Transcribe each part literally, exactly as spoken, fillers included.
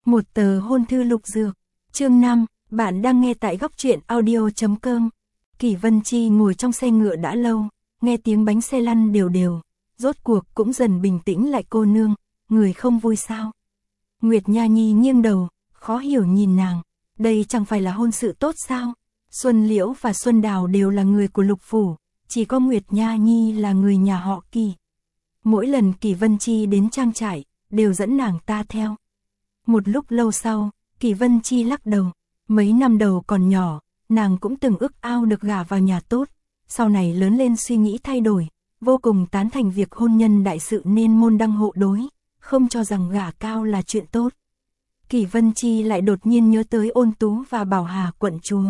Một tờ hôn thư Lục Dược. Chương năm, bạn đang nghe tại góc truyện audio chấm com. Kỷ Vân Chi ngồi trong xe ngựa đã lâu, nghe tiếng bánh xe lăn đều đều, rốt cuộc cũng dần bình tĩnh lại. Cô nương, người không vui sao? Nguyệt Nha Nhi nghiêng đầu, khó hiểu nhìn nàng, đây chẳng phải là hôn sự tốt sao? Xuân Liễu và Xuân Đào đều là người của Lục phủ, chỉ có Nguyệt Nha Nhi là người nhà họ Kỷ. Mỗi lần Kỷ Vân Chi đến trang trại, đều dẫn nàng ta theo. Một lúc lâu sau, Kỷ Vân Chi lắc đầu, mấy năm đầu còn nhỏ, nàng cũng từng ước ao được gả vào nhà tốt, sau này lớn lên suy nghĩ thay đổi, vô cùng tán thành việc hôn nhân đại sự nên môn đăng hộ đối, không cho rằng gả cao là chuyện tốt. Kỷ Vân Chi lại đột nhiên nhớ tới Ôn Tú và Bảo Hà quận chúa.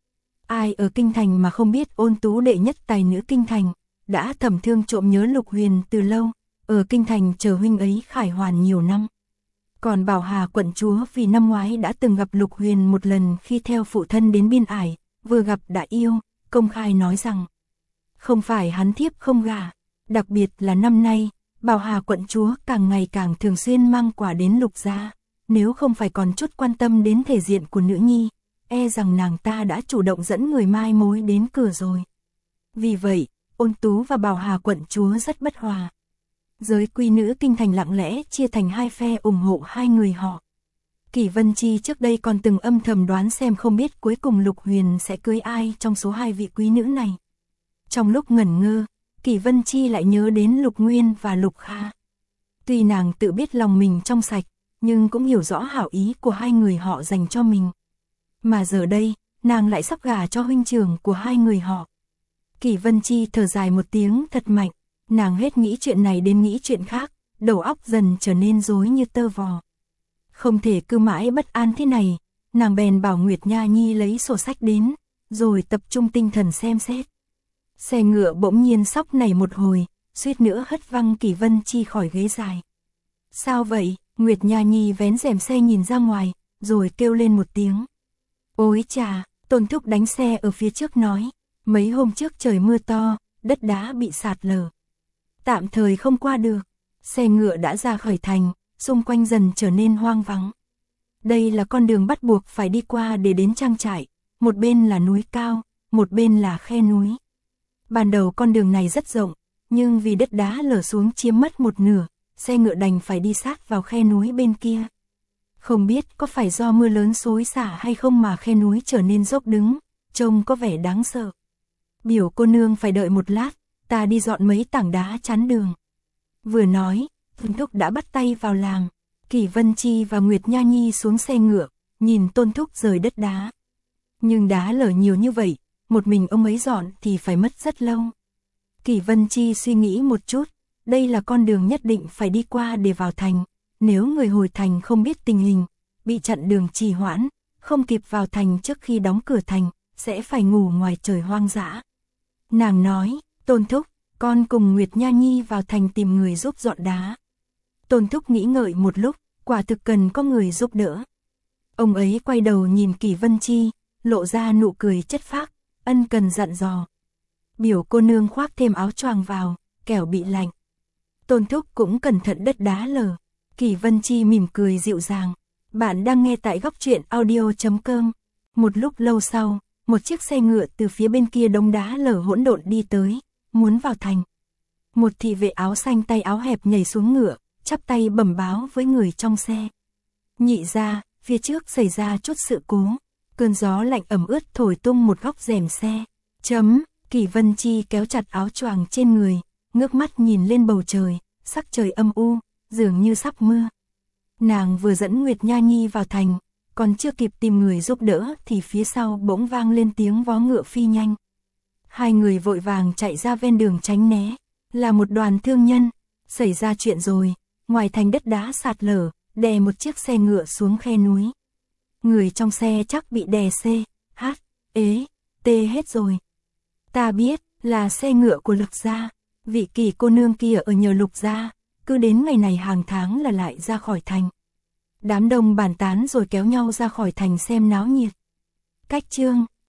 Ai ở kinh thành mà không biết Ôn Tú đệ nhất tài nữ kinh thành, đã thầm thương trộm nhớ Lục Huyền từ lâu, ở kinh thành chờ huynh ấy khải hoàn nhiều năm. Còn Bảo Hà quận chúa vì năm ngoái đã từng gặp Lục Huyền một lần khi theo phụ thân đến biên ải, vừa gặp đã yêu, công khai nói rằng không phải hắn thiếp không gả, đặc biệt là năm nay, Bảo Hà quận chúa càng ngày càng thường xuyên mang quà đến Lục gia, nếu không phải còn chút quan tâm đến thể diện của nữ nhi, e rằng nàng ta đã chủ động dẫn người mai mối đến cửa rồi. Vì vậy, Ôn Tú và Bảo Hà quận chúa rất bất hòa. Giới quý nữ kinh thành lặng lẽ chia thành hai phe ủng hộ hai người họ. Kỷ Vân Chi trước đây còn từng âm thầm đoán xem không biết cuối cùng Lục Huyền sẽ cưới ai trong số hai vị quý nữ này. Trong lúc ngẩn ngơ, Kỷ Vân Chi lại nhớ đến Lục Nguyên và Lục Kha. Tuy nàng tự biết lòng mình trong sạch, nhưng cũng hiểu rõ hảo ý của hai người họ dành cho mình. Mà giờ đây, nàng lại sắp gả cho huynh trưởng của hai người họ. Kỷ Vân Chi thở dài một tiếng thật mạnh, nàng hết nghĩ chuyện này đến nghĩ chuyện khác, đầu óc dần trở nên rối như tơ vò. Không thể cứ mãi bất an thế này, nàng bèn bảo Nguyệt Nha Nhi lấy sổ sách đến, rồi tập trung tinh thần xem xét. Xe ngựa bỗng nhiên sóc nảy một hồi, suýt nữa hất văng Kỷ Vân Chi khỏi ghế dài. Sao vậy? Nguyệt Nha Nhi vén rèm xe nhìn ra ngoài, rồi kêu lên một tiếng. Ôi chà, Tôn thúc đánh xe ở phía trước nói, mấy hôm trước trời mưa to, đất đá bị sạt lở, tạm thời không qua được. Xe ngựa đã ra khỏi thành, xung quanh dần trở nên hoang vắng. Đây là con đường bắt buộc phải đi qua để đến trang trại, một bên là núi cao, một bên là khe núi. Ban đầu con đường này rất rộng, nhưng vì đất đá lở xuống chiếm mất một nửa, xe ngựa đành phải đi sát vào khe núi bên kia. Không biết có phải do mưa lớn xối xả hay không mà khe núi trở nên dốc đứng, trông có vẻ đáng sợ. Biểu cô nương phải đợi một lát, ta đi dọn mấy tảng đá chắn đường. Vừa nói, Tôn thúc đã bắt tay vào làm. Kỷ Vân Chi và Nguyệt Nha Nhi xuống xe ngựa, nhìn Tôn thúc rời đất đá. Nhưng đá lở nhiều như vậy, một mình ông ấy dọn thì phải mất rất lâu. Kỷ Vân Chi suy nghĩ một chút, đây là con đường nhất định phải đi qua để vào thành. Nếu người hồi thành không biết tình hình, bị chặn đường trì hoãn, không kịp vào thành trước khi đóng cửa thành, sẽ phải ngủ ngoài trời hoang dã. Nàng nói, Tôn thúc, con cùng Nguyệt Nha Nhi vào thành tìm người giúp dọn đá. Tôn thúc nghĩ ngợi một lúc, quả thực cần có người giúp đỡ. Ông ấy quay đầu nhìn Kỷ Vân Chi, lộ ra nụ cười chất phác, ân cần dặn dò. Biểu cô nương khoác thêm áo choàng vào, kẻo bị lạnh. Tôn thúc cũng cẩn thận đất đá lở. Kỷ Vân Chi mỉm cười dịu dàng. Bạn đang nghe tại góc truyện audio chấm com. Một lúc lâu sau, một chiếc xe ngựa từ phía bên kia đống đá lở hỗn độn đi tới, muốn vào thành. Một thị vệ áo xanh tay áo hẹp nhảy xuống ngựa, chắp tay bẩm báo với người trong xe. Nhị ra, phía trước xảy ra chút sự cố, cơn gió lạnh ẩm ướt thổi tung một góc rèm xe. Chấm, Kỷ Vân Chi kéo chặt áo choàng trên người, ngước mắt nhìn lên bầu trời, sắc trời âm u, dường như sắp mưa. Nàng vừa dẫn Nguyệt Nha Nhi vào thành, còn chưa kịp tìm người giúp đỡ thì phía sau bỗng vang lên tiếng vó ngựa phi nhanh. Hai người vội vàng chạy ra ven đường tránh né, là một đoàn thương nhân. Xảy ra chuyện rồi, ngoài thành đất đá sạt lở, đè một chiếc xe ngựa xuống khe núi. Người trong xe chắc bị đè C, H, ế, T hết rồi. Ta biết, là xe ngựa của Lục gia, vị Kỷ cô nương kia ở nhờ Lục gia, cứ đến ngày này hàng tháng là lại ra khỏi thành. Đám đông bàn tán rồi kéo nhau ra khỏi thành xem náo nhiệt. Cách chương